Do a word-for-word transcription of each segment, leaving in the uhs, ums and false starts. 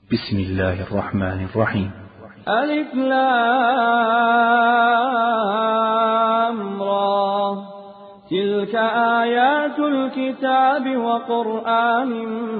بسم الله الرحمن الرحيم. ألف لام را تلك آيات الكتاب وقرآن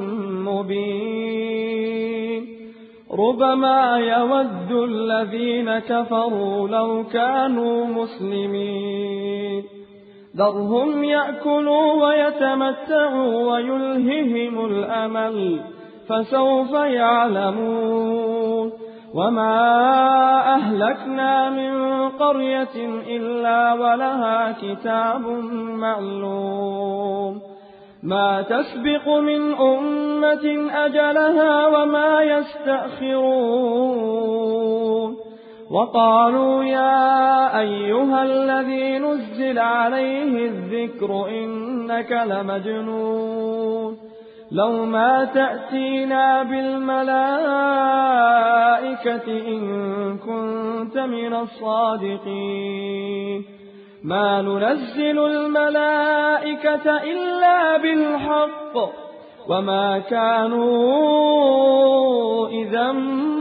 مبين ربما يود الذين كفروا لو كانوا مسلمين ذرهم يأكلوا ويتمتعوا ويلههم الأمل فسوف يعلمون وما أهلكنا من قرية إلا ولها كتاب معلوم ما تسبق من أمة أجلها وما يستأخرون وقالوا يا أيها الذي نزل عليه الذكر إنك لمجنون لو ما تأتينا بالملائكة إن كنت من الصادقين ما ننزل الملائكة إلا بالحق وما كانوا إذا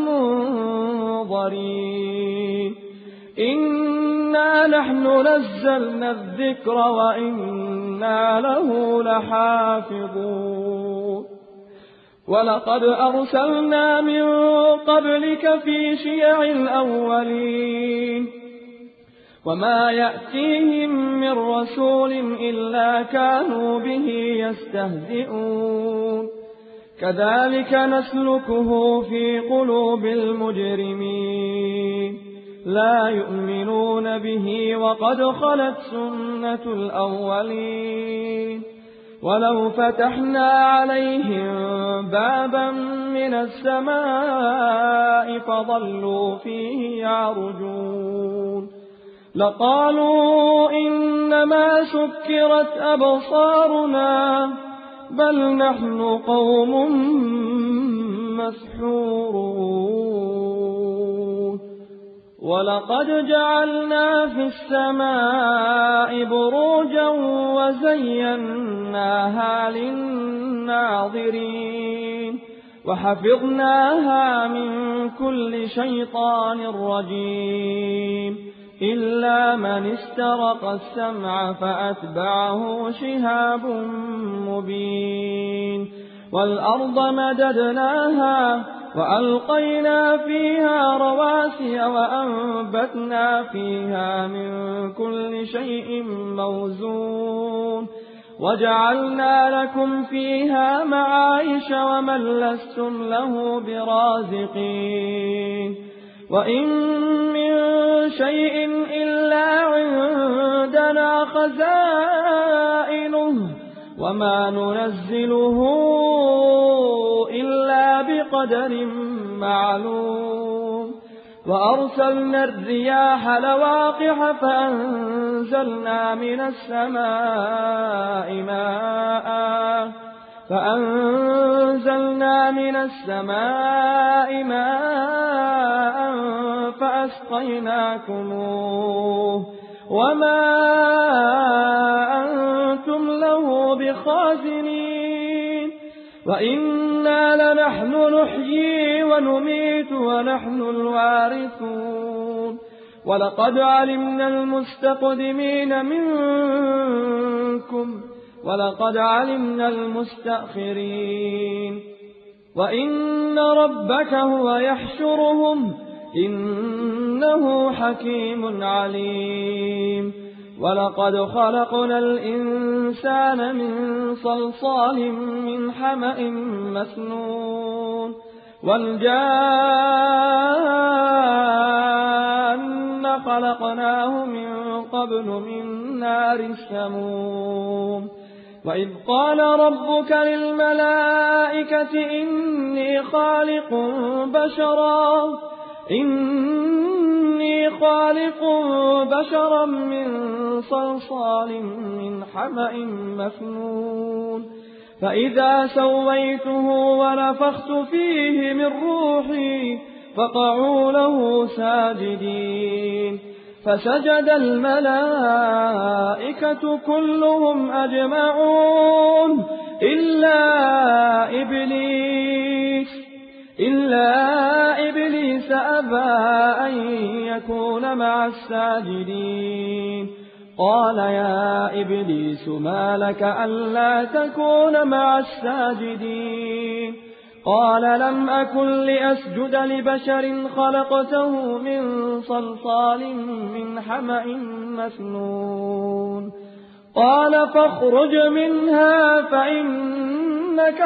منظرين إنا نحن نزلنا الذكر وإنا له لحافظون ولقد أرسلنا من قبلك في شيع الأولين وما يأتيهم من رسول إلا كانوا به يستهزئون كذلك نسلكه في قلوب المجرمين لا يؤمنون به وقد خلت سنة الأولين ولو فتحنا عليهم بابا من السماء فظلوا فيه يعرجون لقالوا إنما سكرت أبصارنا بل نحن قوم مسحورون ولقد جعلنا في السماء بروجا وزيناها للناظرين وحفظناها من كل شيطان رجيم إلا من استرق السمع فأتبعه شهاب مبين والأرض مددناها وألقينا فيها رواسي وأنبتنا فيها من كل شيء موزون وجعلنا لكم فيها معايش ومن لستم له برازقين وإن من شيء إلا عندنا خزائنه وما ننزله إلا بقدر معلوم وأرسلنا الرياح لواقح فأنزلنا من السماء ماء فأنزلنا من السماء ماء فأسقيناكموه وما أنتم له بخازنين وإنا لنحن نحيي ونميت ونحن الوارثون ولقد علمنا المستقدمين منكم ولقد علمنا المستأخرين وإن ربك هو يحشرهم إنه حكيم عليم ولقد خلقنا الإنسان من صلصال من حمأ مسنون والجان خلقناه من قبل من نار السموم وإذ قال ربك للملائكة إني خالق بشرا إني خالق بشرا من صلصال من حمأ مسنون فإذا سويته ونفخت فيه من روحي فقعوا له ساجدين فسجد الملائكة كلهم أجمعون إلا إبليس إلا إبليس أبى أن يكون مع الساجدين قال يا إبليس ما لك ألا تكون مع الساجدين قال لم أكن لأسجد لبشر خلقته من صلصال من حمأ مسنون قال فاخرج منها فإنك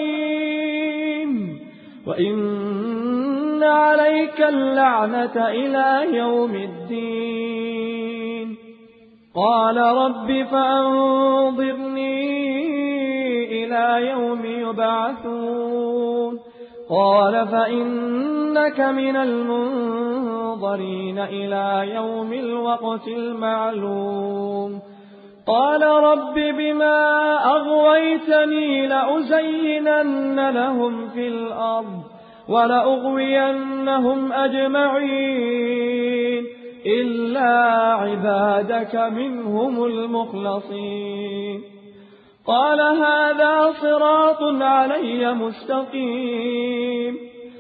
رجيم وإن عليك اللعنة إلى يوم الدين قال رب فأنظرني إلى يوم يبعثون قال فإنك من المنظرين إلى يوم الوقت المعلوم قال رب بما أغويتني لأزينن لهم في الأرض ولأغوينهم أجمعين إلا عبادك منهم المخلصين قال هذا صراط علي مستقيم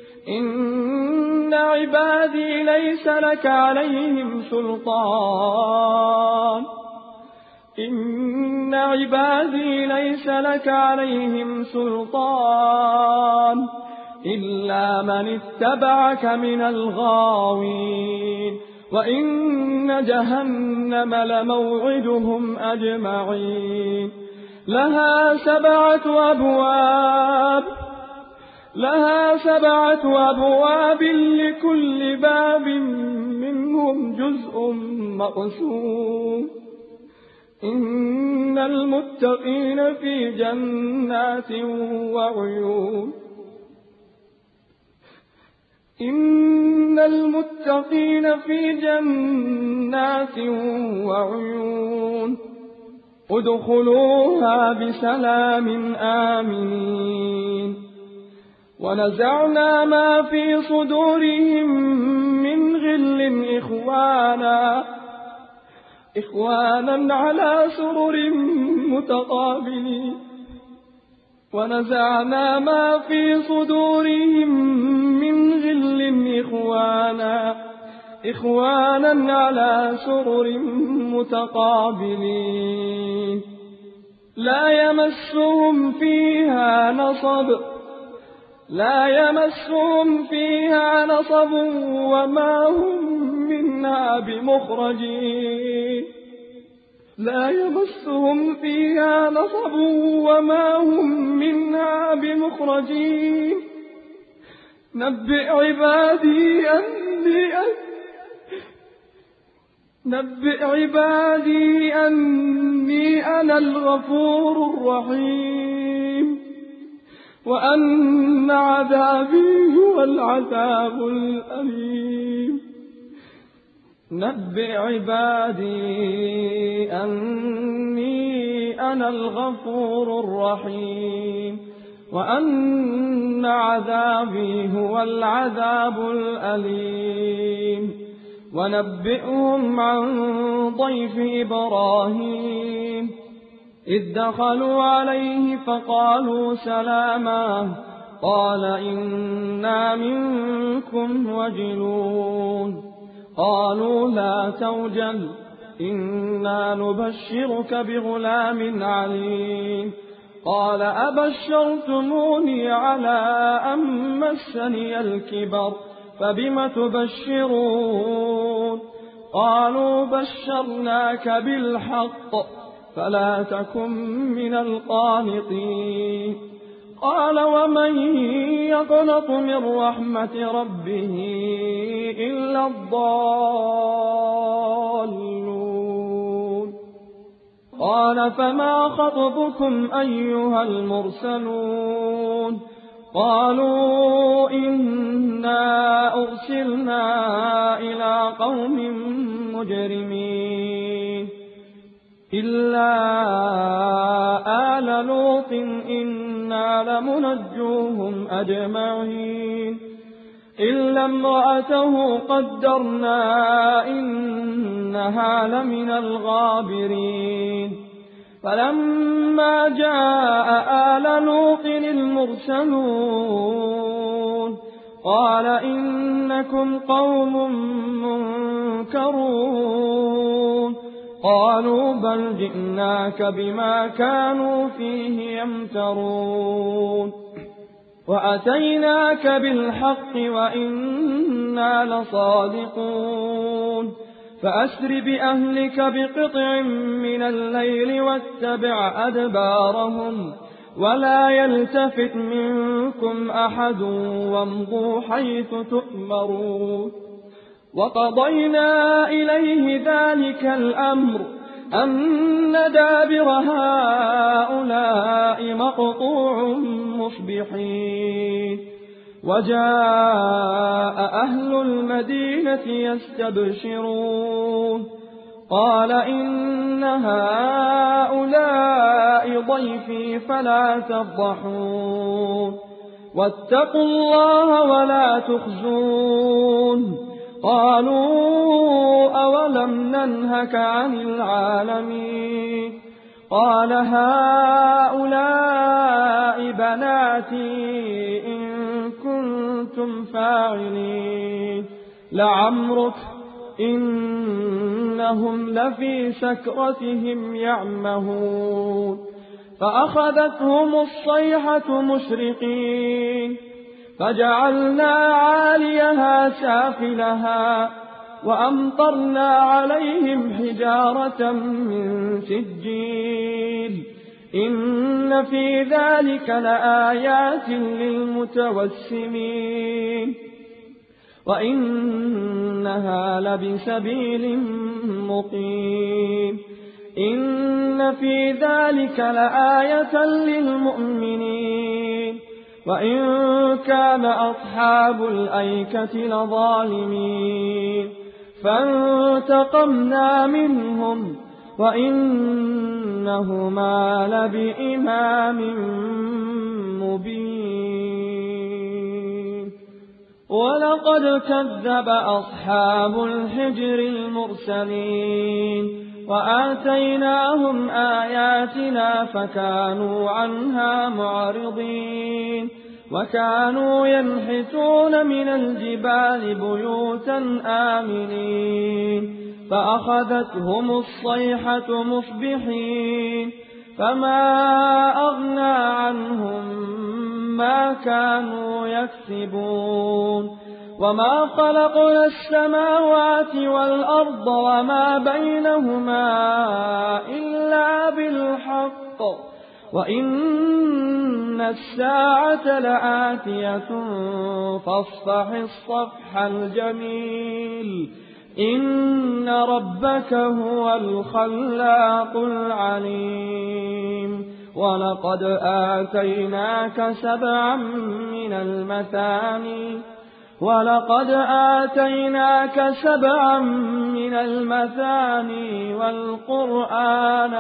إن عبادي ليس لك عليهم سلطان إن عبادي ليس لك عليهم سلطان إلا من اتبعك من الغاوين وإن جهنم لموعدهم أجمعين لها سبعة أبواب لها سبعة أبواب لكل باب منهم جزء مقسوم إن المتقين في جنات وعيون إن المتقين في جنات وعيون ادخلوها بسلام آمنين ونزعنا ما في صدورهم من غل إخوانا إخوانا على سرر متقابلين ونزعنا ما في صدورهم من غل إخوانا إخوانا على سرر متقابلين لا يمسهم فيها نصب لا يمسهم فيها نصب وما هم منها بمخرجين لا يمسهم فيها نصب وما هم منها بمخرجين نبئ عبادي أني نبئ عبادي أني أنا الغفور الرحيم وأن عذابي هو العذاب الأليم نبئ عبادي أني أنا الغفور الرحيم وأن عذابي هو العذاب الأليم ونبئهم عن ضيف إبراهيم إذ دخلوا عليه فقالوا سلاما قال إنا منكم وجلون قالوا لا توجل إنا نبشرك بغلام عليم قال أبشرتموني على أن مسني الكبر فبم تبشرون قالوا بشرناك بالحق فلا تكن من القانطين قال ومن يقنط من رحمة ربه إلا الضالون قال فما خطبكم أيها المرسلون قالوا إنا أرسلنا إلى قوم مجرمين إلا آل لوط إنا لمنجوهم أجمعين إلا امرأته قدرنا إنها لمن الغابرين فلما جاء آل لوط المرسلون قال إنكم قوم منكرون قالوا بل جئناك بما كانوا فيه يمترون وأتيناك بالحق وإنا لصادقون فأسر بأهلك بقطع من الليل واتبع أدبارهم ولا يلتفت منكم أحد وامضوا حيث تؤمرون وقضينا إليه ذلك الأمر أن دابر هؤلاء مقطوع مصبحين وجاء أهل المدينة يستبشرون قال إن هؤلاء ضيفي فلا تفضحون واتقوا الله ولا تخزون قالوا أولم ننهك عن العالمين قال هؤلاء بناتي إن كنتم فاعلين لعمرك إنهم لفي سكرتهم يعمهون فأخذتهم الصيحة مشرقين فجعلنا عاليها سافلها وأمطرنا عليهم حجارة من سجيل إن في ذلك لآيات للمتوسمين وإنها لبسبيل مقيم إن في ذلك لآية للمؤمنين وإن كان أصحاب الأيكة لظالمين فانتقمنا منهم وإنهما لبإمام مبين ولقد كذب أصحاب الحجر المرسلين وآتيناهم آياتنا فكانوا عنها معرضين وكانوا ينحتون من الجبال بيوتا آمنين فأخذتهم الصيحة مصبحين فما أغنى عنهم ما كانوا يكسبون وما خلقنا السماوات والأرض وما بينهما إلا بالحق وإن الساعة لآتية فاصفح الصفح الجميل إن ربك هو الخلاق العليم ولقد آتيناك سبعا من المثاني ولقد آتيناك سبعا من المثاني والقرآن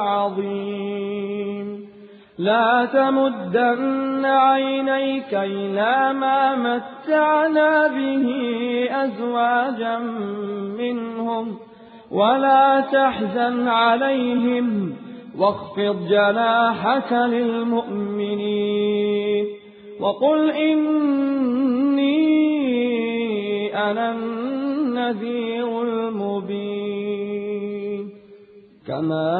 العظيم لا تمدن عينيك إلى ما متعنا به أزواجا منهم ولا تحزن عليهم واخفض جناحك للمؤمنين وقل إني أنا النذير المبين كما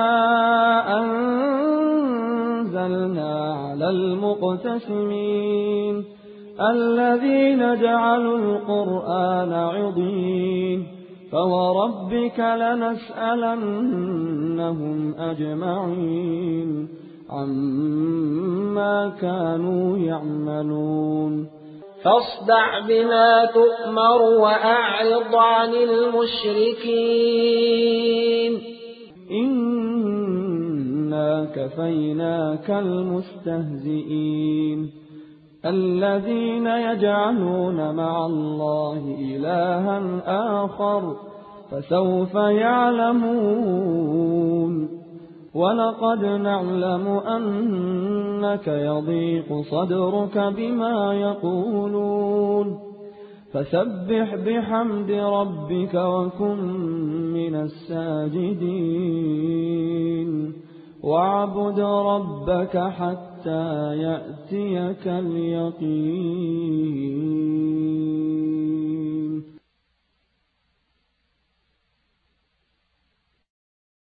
أنزلنا على المقتسمين الذين جعلوا القرآن عضين فوربك لنسألنهم أجمعين عما كانوا يعملون فاصدع بما تؤمر وأعرض عن المشركين إنا كفيناك المستهزئين الذين يجعلون مع الله إلها آخر فسوف يعلمون ولقد نعلم أنك يضيق صدرك بما يقولون فسبح بحمد ربك وكن من الساجدين واعبد ربك حتى يأتيك اليقين.